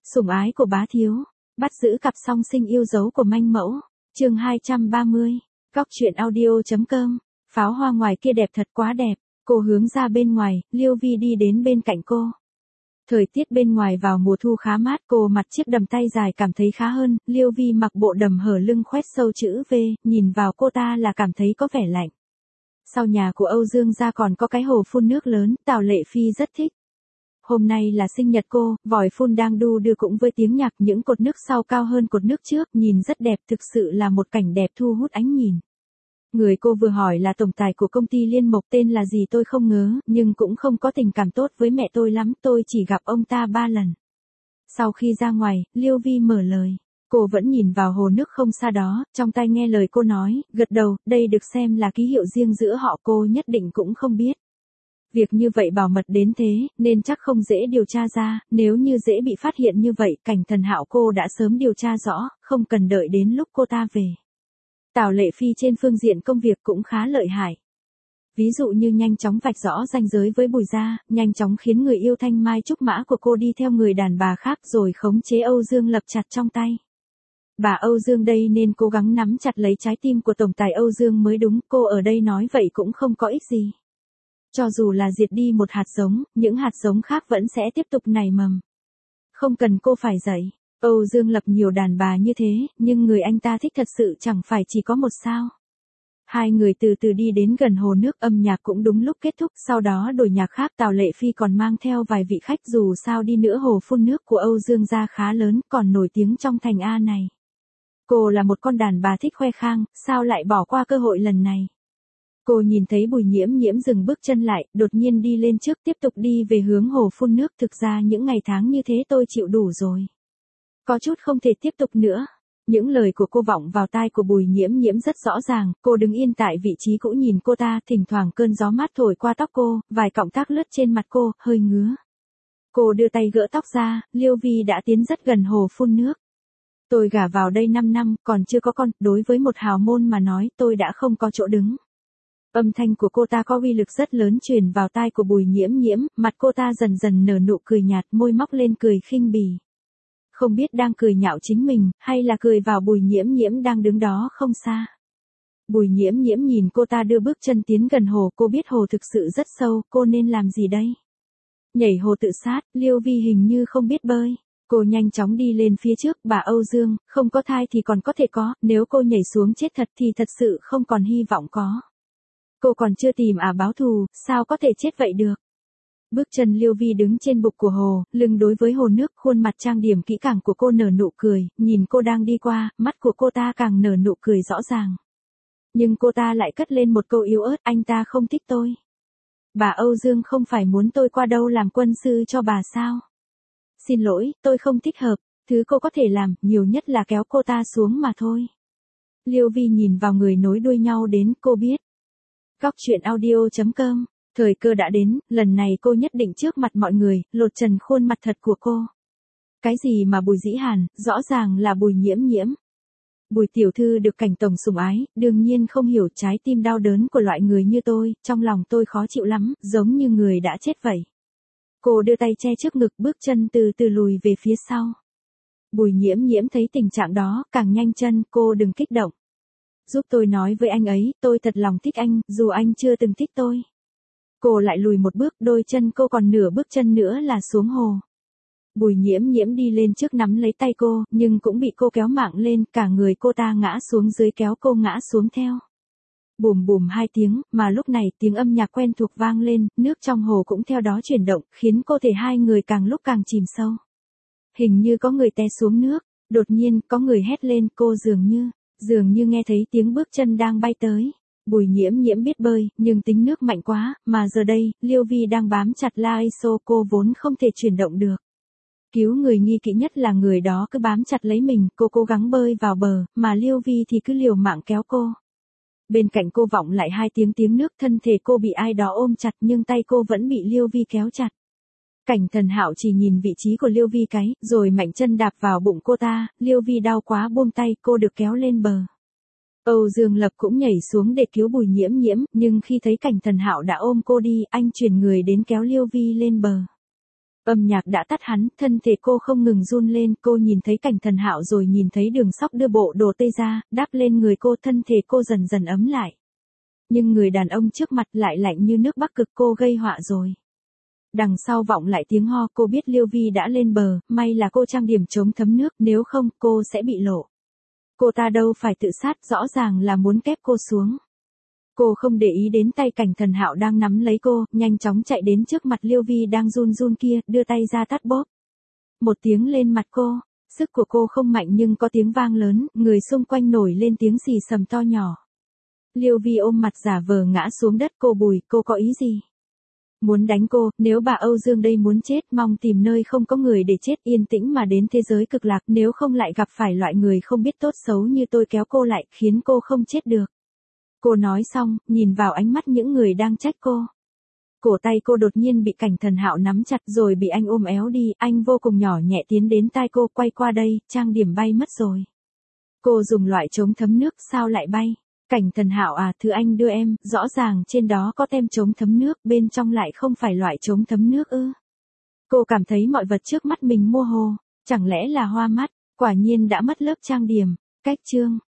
Sủng ái của bá thiếu, bắt giữ cặp song sinh yêu dấu của manh mẫu, chương 230, Góc truyện audio.com, pháo hoa ngoài kia đẹp thật quá đẹp, cô hướng ra bên ngoài, Liêu Vi đi đến bên cạnh cô. Thời tiết bên ngoài vào mùa thu khá mát, cô mặc chiếc đầm tay dài cảm thấy khá hơn, Liêu Vi mặc bộ đầm hở lưng khoét sâu chữ V, nhìn vào cô ta là cảm thấy có vẻ lạnh. Sau nhà của Âu Dương gia còn có cái hồ phun nước lớn, Tào Lệ Phi rất thích. Hôm nay là sinh nhật cô, vòi phun đang đu đưa cũng với tiếng nhạc, những cột nước sau cao hơn cột nước trước, nhìn rất đẹp, thực sự là một cảnh đẹp thu hút ánh nhìn. Người cô vừa hỏi là tổng tài của công ty Liên Mộc, tên là gì tôi không ngớ, nhưng cũng không có tình cảm tốt với mẹ tôi lắm, tôi chỉ gặp ông ta 3 lần. Sau khi ra ngoài, Liêu Vi mở lời. Cô vẫn nhìn vào hồ nước không xa đó, trong tai nghe lời cô nói, gật đầu, đây được xem là ký hiệu riêng giữa họ, cô nhất định cũng không biết. Việc như vậy bảo mật đến thế, nên chắc không dễ điều tra ra, nếu như dễ bị phát hiện như vậy, Cảnh Thần Hạo cô đã sớm điều tra rõ, không cần đợi đến lúc cô ta về. Tào Lệ Phi trên phương diện công việc cũng khá lợi hại. Ví dụ như nhanh chóng vạch rõ ranh giới với Bùi gia, nhanh chóng khiến người yêu thanh mai trúc mã của cô đi theo người đàn bà khác rồi khống chế Âu Dương Lập chặt trong tay. Bà Âu Dương đây nên cố gắng nắm chặt lấy trái tim của tổng tài Âu Dương mới đúng, cô ở đây nói vậy cũng không có ích gì. Cho dù là diệt đi một hạt giống, những hạt giống khác vẫn sẽ tiếp tục nảy mầm. Không cần cô phải dạy. Âu Dương Lập nhiều đàn bà như thế, nhưng người anh ta thích thật sự chẳng phải chỉ có một sao. Hai người từ từ đi đến gần hồ nước, âm nhạc cũng đúng lúc kết thúc, sau đó đổi nhạc khác. Tào Lệ Phi còn mang theo vài vị khách, dù sao đi nữa hồ phun nước của Âu Dương gia khá lớn, còn nổi tiếng trong thành A này. Cô là một con đàn bà thích khoe khang, sao lại bỏ qua cơ hội lần này. Cô nhìn thấy Bùi Nhiễm Nhiễm dừng bước chân lại, đột nhiên đi lên trước tiếp tục đi về hướng hồ phun nước. Thực ra những ngày tháng như thế tôi chịu đủ rồi. Có chút không thể tiếp tục nữa. Những lời của cô vọng vào tai của Bùi Nhiễm Nhiễm rất rõ ràng, cô đứng yên tại vị trí cũ nhìn cô ta, thỉnh thoảng cơn gió mát thổi qua tóc cô, vài cọng tóc lướt trên mặt cô, hơi ngứa. Cô đưa tay gỡ tóc ra, Liêu Vi đã tiến rất gần hồ phun nước. Tôi gả vào đây 5 năm, còn chưa có con, đối với một hào môn mà nói, tôi đã không có chỗ đứng. Âm thanh của cô ta có uy lực rất lớn truyền vào tai của Bùi Nhiễm Nhiễm, mặt cô ta dần dần nở nụ cười nhạt, môi móc lên cười khinh bỉ. Không biết đang cười nhạo chính mình, hay là cười vào Bùi Nhiễm Nhiễm đang đứng đó không xa. Bùi Nhiễm Nhiễm nhìn cô ta đưa bước chân tiến gần hồ, cô biết hồ thực sự rất sâu, cô nên làm gì đây? Nhảy hồ tự sát, Liêu Vi hình như không biết bơi. Cô nhanh chóng đi lên phía trước, bà Âu Dương, không có thai thì còn có thể có, nếu cô nhảy xuống chết thật thì thật sự không còn hy vọng có. Cô còn chưa tìm báo thù, sao có thể chết vậy được? Bước chân Liêu Vi đứng trên bục của hồ, lưng đối với hồ nước, khuôn mặt trang điểm kỹ càng của cô nở nụ cười, nhìn cô đang đi qua, mắt của cô ta càng nở nụ cười rõ ràng. Nhưng cô ta lại cất lên một câu yếu ớt, anh ta không thích tôi. Bà Âu Dương không phải muốn tôi qua đâu làm quân sư cho bà sao? Xin lỗi, tôi không thích hợp, thứ cô có thể làm, nhiều nhất là kéo cô ta xuống mà thôi. Liêu Vi nhìn vào người nối đuôi nhau đến, cô biết. Góc truyện audio.com, thời cơ đã đến, lần này cô nhất định trước mặt mọi người, lột trần khuôn mặt thật của cô. Cái gì mà Bùi Dĩ Hàn, rõ ràng là Bùi Nhiễm Nhiễm. Bùi tiểu thư được Cảnh tổng sủng ái, đương nhiên không hiểu trái tim đau đớn của loại người như tôi, trong lòng tôi khó chịu lắm, giống như người đã chết vậy. Cô đưa tay che trước ngực, bước chân từ từ lùi về phía sau. Bùi Nhiễm Nhiễm thấy tình trạng đó, càng nhanh chân, cô đừng kích động. Giúp tôi nói với anh ấy, tôi thật lòng thích anh, dù anh chưa từng thích tôi. Cô lại lùi một bước, đôi chân cô còn nửa bước chân nữa là xuống hồ. Bùi Nhiễm Nhiễm đi lên trước nắm lấy tay cô, nhưng cũng bị cô kéo mạng lên, cả người cô ta ngã xuống dưới kéo cô ngã xuống theo. Bùm bùm 2 tiếng, mà lúc này tiếng âm nhạc quen thuộc vang lên, nước trong hồ cũng theo đó chuyển động, khiến cô thể hai người càng lúc càng chìm sâu. Hình như có người té xuống nước, đột nhiên có người hét lên, cô dường như nghe thấy tiếng bước chân đang bay tới. Bùi Nhiễm Nhiễm biết bơi, nhưng tính nước mạnh quá, mà giờ đây, Liêu Vi đang bám chặt La Iso, cô vốn không thể chuyển động được. Cứu người nghi kỵ nhất là người đó cứ bám chặt lấy mình, cô cố gắng bơi vào bờ, mà Liêu Vi thì cứ liều mạng kéo cô. Bên cạnh cô vọng lại 2 tiếng nước, thân thể cô bị ai đó ôm chặt nhưng tay cô vẫn bị Liêu Vi kéo chặt. Cảnh Thần Hạo chỉ nhìn vị trí của Liêu Vi cái, rồi mạnh chân đạp vào bụng cô ta, Liêu Vi đau quá buông tay, cô được kéo lên bờ. Âu Dương Lập cũng nhảy xuống để cứu Bùi Nhiễm Nhiễm, nhưng khi thấy Cảnh Thần Hạo đã ôm cô đi, anh chuyển người đến kéo Liêu Vi lên bờ. Âm nhạc đã tắt hắn, thân thể cô không ngừng run lên, cô nhìn thấy Cảnh Thần Hạo rồi nhìn thấy Đường Sóc đưa bộ đồ tây ra, đáp lên người cô, thân thể cô dần dần ấm lại. Nhưng người đàn ông trước mặt lại lạnh như nước Bắc Cực, cô gây họa rồi. Đằng sau vọng lại tiếng ho, cô biết Liêu Vi đã lên bờ, may là cô trang điểm chống thấm nước, nếu không cô sẽ bị lộ. Cô ta đâu phải tự sát, rõ ràng là muốn ép cô xuống. Cô không để ý đến tay Cảnh Thần Hạo đang nắm lấy cô, nhanh chóng chạy đến trước mặt Liêu Vi đang run run kia, đưa tay ra tát bóp. Một tiếng lên mặt cô, sức của cô không mạnh nhưng có tiếng vang lớn, người xung quanh nổi lên tiếng xì xầm to nhỏ. Liêu Vi ôm mặt giả vờ ngã xuống đất, cô Bùi, cô có ý gì? Muốn đánh cô, nếu bà Âu Dương đây muốn chết, mong tìm nơi không có người để chết, yên tĩnh mà đến thế giới cực lạc, nếu không lại gặp phải loại người không biết tốt xấu như tôi kéo cô lại, khiến cô không chết được. Cô nói xong, nhìn vào ánh mắt những người đang trách cô. Cổ tay cô đột nhiên bị Cảnh Thần Hạo nắm chặt rồi bị anh ôm éo đi, anh vô cùng nhỏ nhẹ tiến đến tai cô, quay qua đây, trang điểm bay mất rồi. Cô dùng loại chống thấm nước, sao lại bay? Cảnh Thần Hạo à, thứ anh đưa em, rõ ràng trên đó có tem chống thấm nước, bên trong lại không phải loại chống thấm nước ư. Cô cảm thấy mọi vật trước mắt mình mơ hồ, chẳng lẽ là hoa mắt, quả nhiên đã mất lớp trang điểm. Cách chương